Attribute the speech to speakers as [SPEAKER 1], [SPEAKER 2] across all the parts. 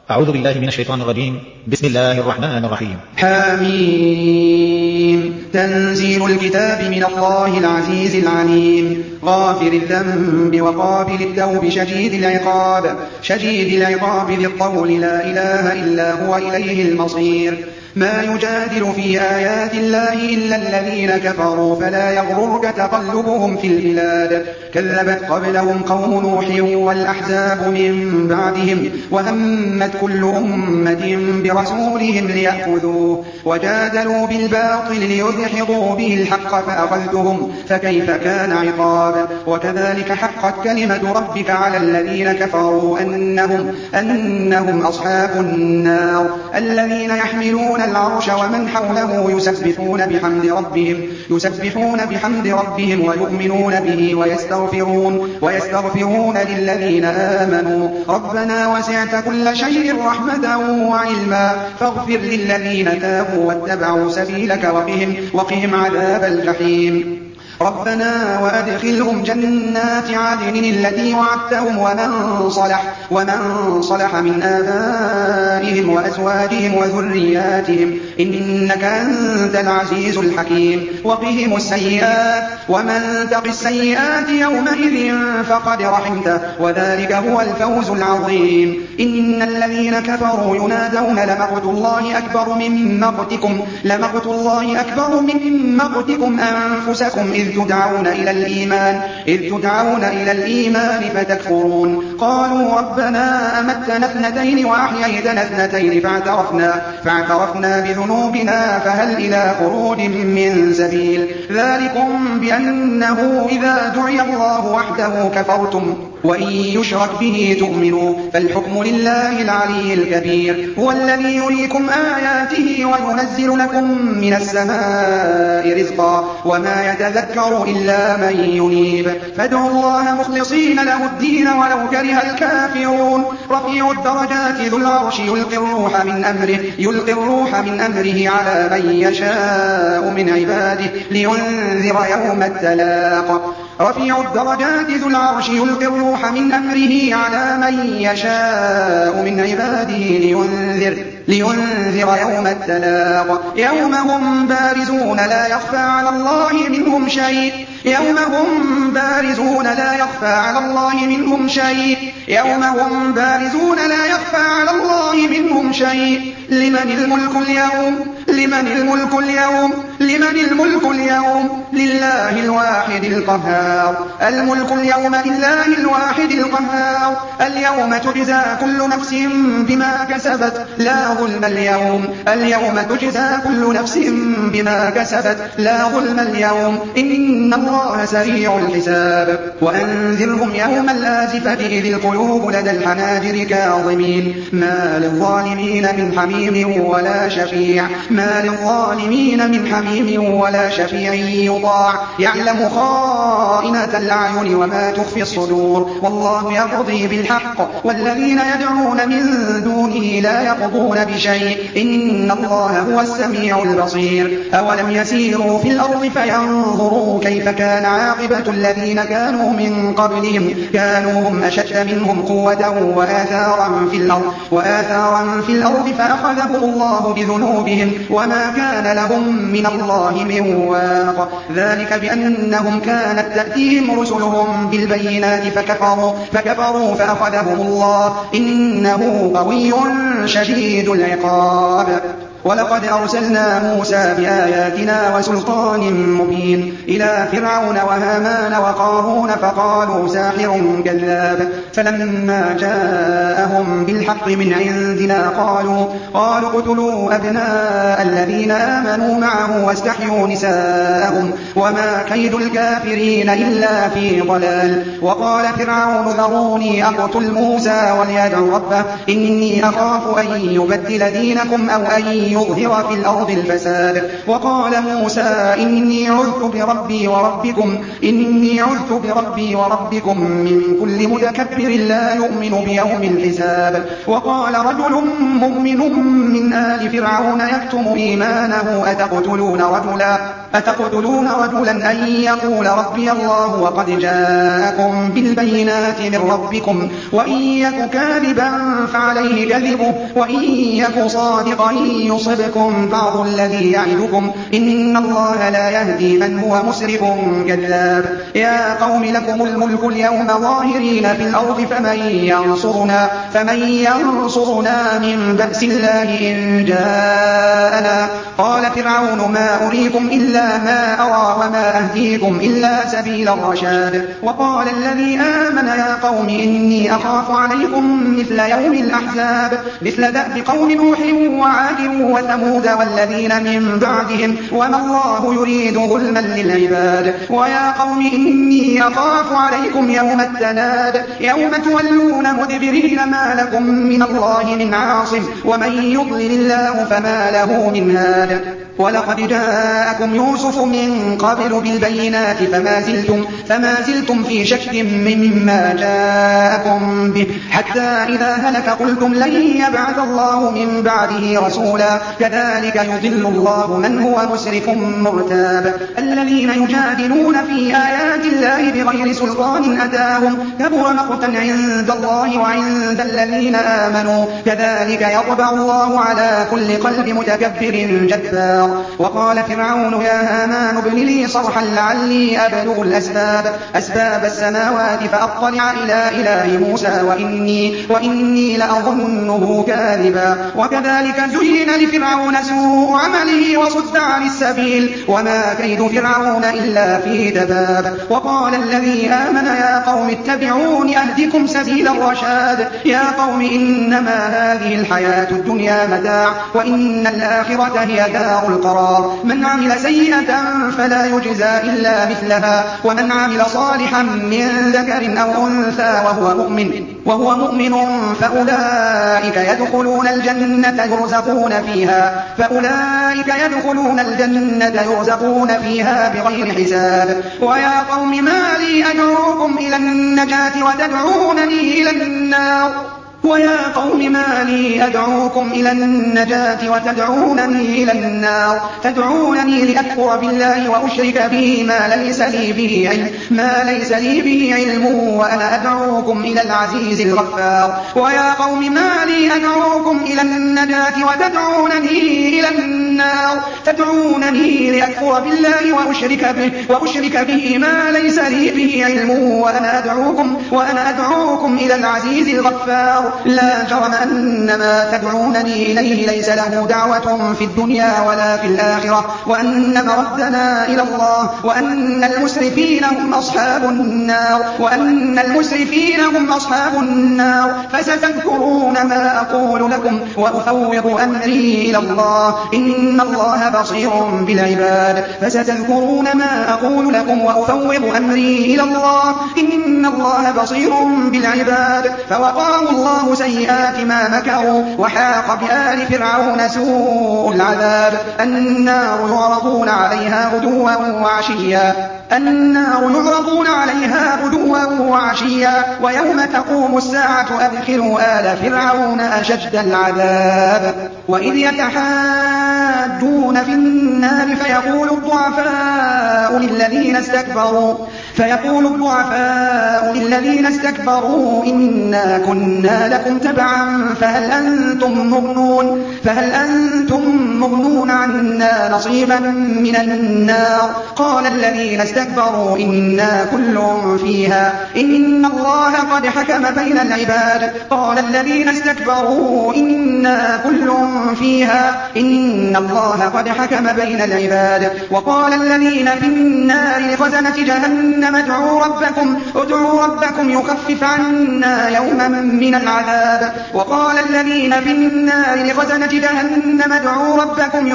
[SPEAKER 1] أعوذ بالله من الشيطان الرجيم. بسم الله الرحمن الرحيم.
[SPEAKER 2] حميم. تنزيل الكتاب من الله العزيز العليم. غافر الذنب وقابل التوب شديد العقاب ذي الطول لا إله إلا هو إليه المصير. ما يجادل في آيات الله إلا الذين كفروا فلا يغررك تقلبهم في البلاد. كذبت قبلهم قوم نوح والأحزاب من بعدهم وهمت كل أمة برسولهم ليأخذوه وجادلوا بالباطل ليدحضوا به الحق فأخذتهم فكيف كان عقاب. وكذلك حقت كلمة ربك على الذين كفروا أنهم أصحاب النار الذين يحملون العرش ومن حوله يسبحون بحمد ربهم ويؤمنون به ويستغفرون للذين آمنوا ربنا وسعت كل شيء رحمة وعلما فاغفر للذين تابوا واتبعوا سبيلك وقهم عذاب الجحيم. ربنا وأدخلهم جنات عدن التي وعدتهم ومن صلح من آبائهم وأزواجهم وذرياتهم إنك أنت العزيز الحكيم. وقهم السيئات ومن تق السيئات يومئذ فقد رحمته وذلك هو الفوز العظيم. إن الذين كفروا ينادون لمقت الله أكبر من مقتكم أنفسكم إذ تدعون إلى الإيمان فتكفرون. قالوا ربنا أمتنا اثنتين وأحييتنا اثنتين فاعترفنا بذنوبنا فهل إلى خروج من سبيل. ذلكم بأنه إذا دعي الله وحده كفرتم وإن يشرك به تؤمنوا فالحكم لله العلي الكبير. هو الذي يريكم آياته وينزل لكم من السماء رزقا وما يتذكر إلا من ينيب. فادعوا الله مخلصين له الدين ولو كره الكافرون. رفيع الدرجات ذو العرش يلقي الروح من أمره على من يشاء من عباده لينذر يوم التلاق. رفيع الدرجات ذو العرش يلقي الروح من أمره على من يشاء من عباده لينذر يوم التلاق. يوم هم بارزون لا يخفى على الله منهم شيء. لمن الملك اليوم لله الواحد القهار. الملك اليوم لله الواحد القهار. اليوم تجزى كل نفس بما كسبت لا ظلم اليوم إن الله سريع الحساب. وأنذرهم يوم الآزفة إذ القلوب لدى الحناجر كاظمين ما للظالمين من حميم ولا شفيع يطاع يعلم خائنة الأعين وما تخفي الصدور. والله يقضي بالحق والذين يدعون من دونه لا يقضون بشيء إن الله هو السميع البصير. أولم يسيروا في الأرض فينظروا كيف كان عاقبة الذين كانوا من قبلهم كانوا هم أشد منهم قوة وآثارا في الأرض فأخذهم الله بذنوبهم وما كان لهم من الله من واق. ذلك بأنهم كانت تأتيهم رسلهم بالبينات فكفروا فأخذهم الله إنه قوي شديد العقاب. ولقد أرسلنا موسى بآياتنا وسلطان مبين إلى فرعون وهامان وقارون فقالوا ساحر كذاب. فلما جاءهم بالحق من عندنا قالوا اقتلوا أبناء الذين آمنوا معه واستحيوا نساءهم وما كيد الكافرين إلا في ضلال. وقال فرعون ذروني أقتل موسى وليدع ربه إني أخاف أن يبدل دينكم أو أن يظهر في الأرض الفساد. وقال موسى إني عذت بربي وربكم من كل متكبر لا يؤمن بيوم الحساب. وقال رجل مؤمن من آل فرعون يكتم إيمانه أتقتلون رجلا أن يقول ربي الله وقد جاءكم بالبينات من ربكم وإن يك كاذبا فعليه كذبه وإن يك صادقا يصبكم بعض الذي يعدكم إن الله لا يهدي من هو مسرف كذاب يا قوم لكم الملك اليوم ظاهرين في الأرض فمن ينصرنا من بأس الله إن جاءنا قال فرعون ما أريكم إلا ما أرى وما أهديكم إلا سبيل الرشاد وقال الذي آمن يا قوم إني أخاف عليكم مثل يوم الأحزاب مثل دأب قوم نوح وعاد وثمود والذين من بعدهم وما الله يريد ظلما للعباد ويا قوم إني أخاف عليكم يوم التناد يوم تولون مدبرين ما لكم من الله من عاصم ومن يضلل الله فما له من هاد ولقد جاءكم يوسف من قبل بالبينات فما زلتم في شك مما جاءكم به حتى إذا هلك قلتم لن يبعث الله من بعده رسولا كذلك يضل الله من هو مسرف مرتاب الذين يجادلون في آيات الله بغير سلطان أتاهم كبر مقتا عند الله وعند الذين آمنوا كذلك يطبع الله على كل قلب متكبر جبار وقال فرعون يا هامان ابن لي صرحا لعلي أبلغ أسباب السماوات فأطلع إلى إله موسى وإني لأظنه كاذبا وكذلك زين لفرعون سوء عمله وصد عن السبيل وما كيد فرعون إلا في تباب وقال الذي آمن يا قوم اتبعون أهدكم سبيل الرشاد يا قوم إنما هذه الحياة الدنيا متاع وإن الآخرة هي دار القرار من عمل سيئة فلا يجزى إلا مثلها ومن عمل صالحا من ذكر أو أنثى وهو مؤمن فأولئك يدخلون الجنة يرزقون فيها بغير حساب ويا قوم ما لي أدعوكم إلى النجاة وتدعونني إلى النار ويا قوم ما لي أدعوكم إلى النجاة وتدعونني إلى النار تدعونني لأكفر بالله وأشرك به ما ليس لي به علم وأنا أدعوكم إلى العزيز الغفار ويا قوم ما لي أدعوكم إلى النجاة وتدعونني إلى النار تدعونني لأكفر بالله وأشرك به ما ليس لي به علم وأنا أدعوكم إلى العزيز الغفار لا جرم أن ما تدعونني إليه ليس له دعوة في الدنيا ولا في الآخرة وأن مردنا إلى الله وأن المسرفين هم أصحاب النار فستذكرون ما أقول لكم وأفوض أمري إلى الله إن الله بصير بالعباد فستذكرون ما أقول لكم وأفوض أمري إلى الله إن الله بصير بالعباد فوقاه الله سيئات ما مكروا وحاق بآل فرعون سوء العذاب النار يعرضون عليها غدوا وعشيا ويوم تقوم الساعة أدخلوا آل فرعون أشد العذاب وإذ يتحاجون في النار فيقول الضعفاء للذين استكبروا إنا كنا لكم تبعا فهل أنتم مغنون عنا نصيبا من النار قال الذين استكبروا إنا كل فيها إن الله قد حكم بين العباد قال الذين استكبروا إنا كل فيها إن الله قد حكم بين العباد وقال الذين في النار لخزنة جهنم ادعوا ربكم يخفف عنا يوما من العذاب وقال الذين في النار لخزنة جهنم ادعوا ربكم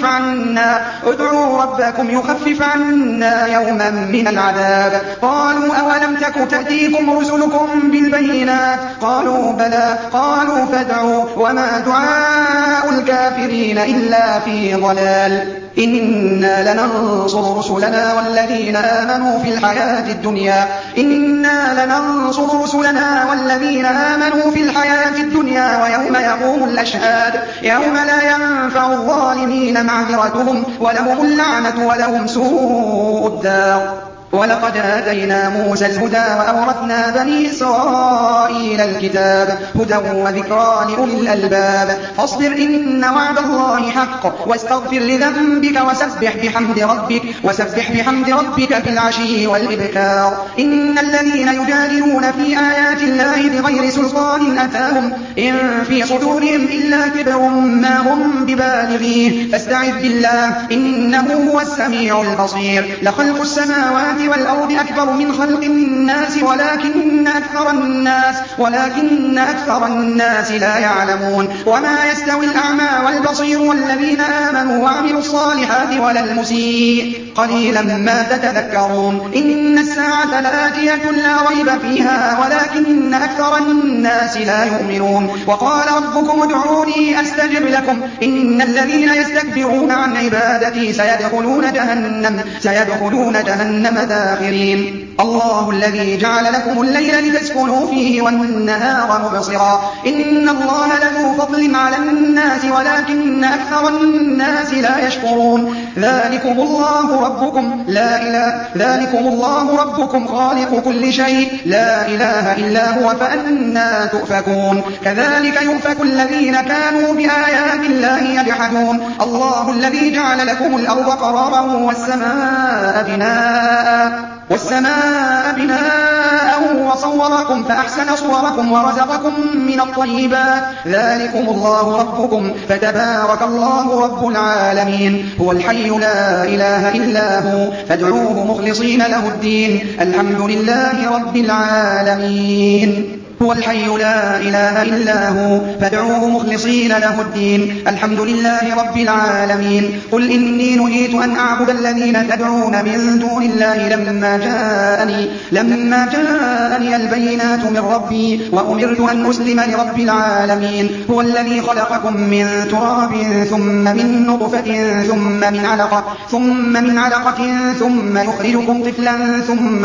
[SPEAKER 2] يخفف عنا يوما من العذاب قالوا أولم تك تأتيكم رسلكم بالبينات قالوا بلى قالوا فادعوا وما دعاء الكافرين إلا في ضلال إنا لننصر رسلنا والذين آمنوا في الحياة الدنيا ويوم يقوم الأشهاد يوم لا ينفع الظالمين معذرتهم ولهم اللعنة ولهم سوء الدار. ولقد آتينا موسى الهدى وأورثنا بني إسرائيل الكتاب هدى وذكرى لأولي الألباب. فاصبر إن وعد الله حق واستغفر لذنبك وسبح بحمد ربك بالعشي والإبكار. إن الذين يجادلون في آيات الله بغير سلطان أتاهم إن في صدورهم إلا كبر ما هم ببالغيه فاستعذ بالله إنه هو السميع البصير. لخلق السماوات والأرض أكبر من خلق الناس ولكن أكثر الناس لا يعلمون. وما يستوي الأعمى والبصير والذين آمنوا وعملوا الصالحات ولا المسيء قليلا ما تتذكرون. إن الساعة لآتية لا ريب فيها ولكن أكثر الناس لا يؤمنون. وقال ربكم ادعوني أستجب لكم إن الذين يستكبرون عن عبادتي سيدخلون جهنم داخرين. الله الذي جعل لكم الليل لتسكنوا فيه والنهار مبصرا إن الله لذو فضل على الناس ولكن أكثر الناس لا يشكرون. ذلكم الله ربكم خالق كل شيء لا إله إلا هو فأنى تؤفكون. كذلك يؤفك الذين كانوا بآيات الله يجحدون. الله الذي جعل لكم الأرض قرارا والسماء بناء وصوركم فأحسن صوركم ورزقكم من الطيبات. ذلكم الله ربكم فتبارك الله رب العالمين. هو الحي لا إله إلا هو فادعوه مخلصين له الدين الحمد لله رب العالمين. هو الحي لا إله إلا هو فادعوه مخلصين له الدين الحمد لله رب العالمين. قل إني نهيت أن أعبد الذين تدعون من دون الله لما جاءني البينات من ربي وأمرت أن أسلم لرب العالمين. هو الذي خلقكم من تراب ثم من نطفة ثم من علقة ثم يخرجكم طفلا ثم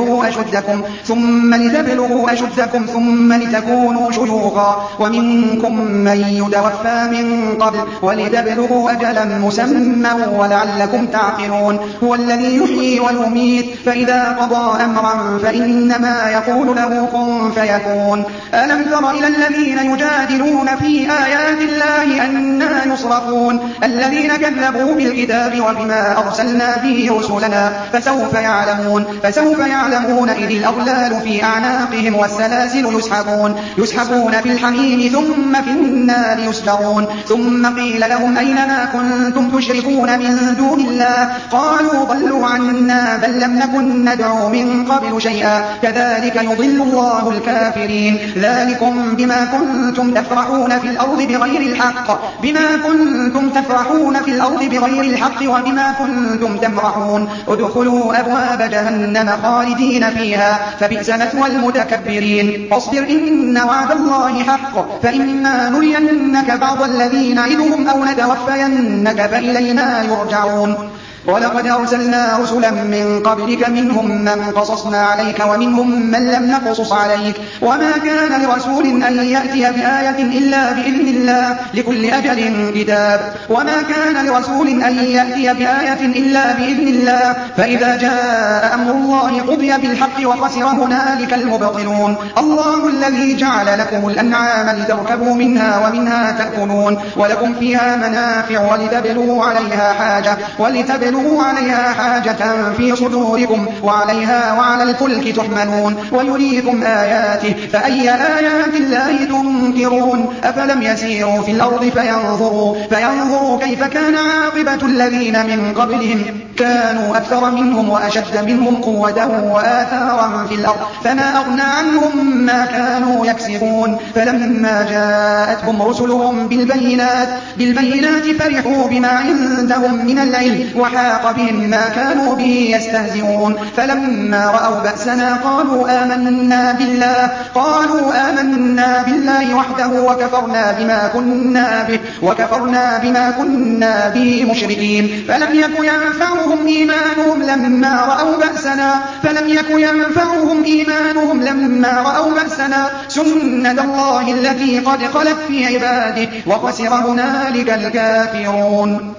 [SPEAKER 2] لتبلغوا أشدكم ثم لتكونوا شيوخا ومنكم من يتوفى من قبل ولتبلغوا أجلا مسمى ولعلكم تعقلون. هو الذي يحيي ويميت فإذا قضى أمرا فإنما يقول له كن فيكون. ألم تر إلى الذين يجادلون في آيات الله أنى يصرفون الذين كذبوا بالكتاب وبما أرسلنا به رسلنا فسوف يعلمون إذ الأغلال في أعناقهم والسلاسل يسحبون في الحميم ثم في النار يسجرون. ثم قيل لهم أين ما كنتم تشركون من دون الله قالوا ضلوا عنا بل لم نكن ندعو من قبل شيئا كذلك يضل الله الكافرين. ذلكم بما كنتم تفرحون في الأرض بغير الحق وبما كنتم تمرحون. ادخلوا أبواب جهنم خالدين فيها فبئس مثوى المتكبرين. فاصبر إن وعد الله حق فإما نرينك بعض الذي نعدهم أو نتوفينك فإلينا يرجعون. ولقد أرسلنا رسلا من قبلك منهم من قصصنا عليك ومنهم من لم نقصص عليك وما كان لرسول أن يأتي بآية إلا بإذن الله لكل أجل كتاب. وما كان لرسول أن يأتي بآية إلا بإذن الله فإذا جاء أمر الله قضي بالحق وخسر هنالك المبطلون. الله الذي جعل لكم الأنعام لتركبوا منها ومنها تأكلون ولكم فيها منافع ولتبلغوا عليها حاجة في صدوركم وعليها وعلى الفلك تحملون ويريكم آياته فأي آيات الله تنكرون. أفلم يسيروا في الأرض فينظروا كيف كان عاقبة الذين من قبلهم كانوا أكثر منهم وأشد منهم قوة وآثارا في الأرض فما أغنى عنهم ما كانوا يكسبون فلما جاءتهم رسلهم بالبينات فرحوا بما عندهم من العلم وحاق بهم ما كانوا به يستهزئون فلما رأوا بأسنا قالوا آمنا بالله وحده وكفرنا بما كنا به مشركين فلم يك ينفعهم إيمانهم لما رأوا بأسنا سنة الله التي قد خلت في عباده وخسر هنالك الكافرون.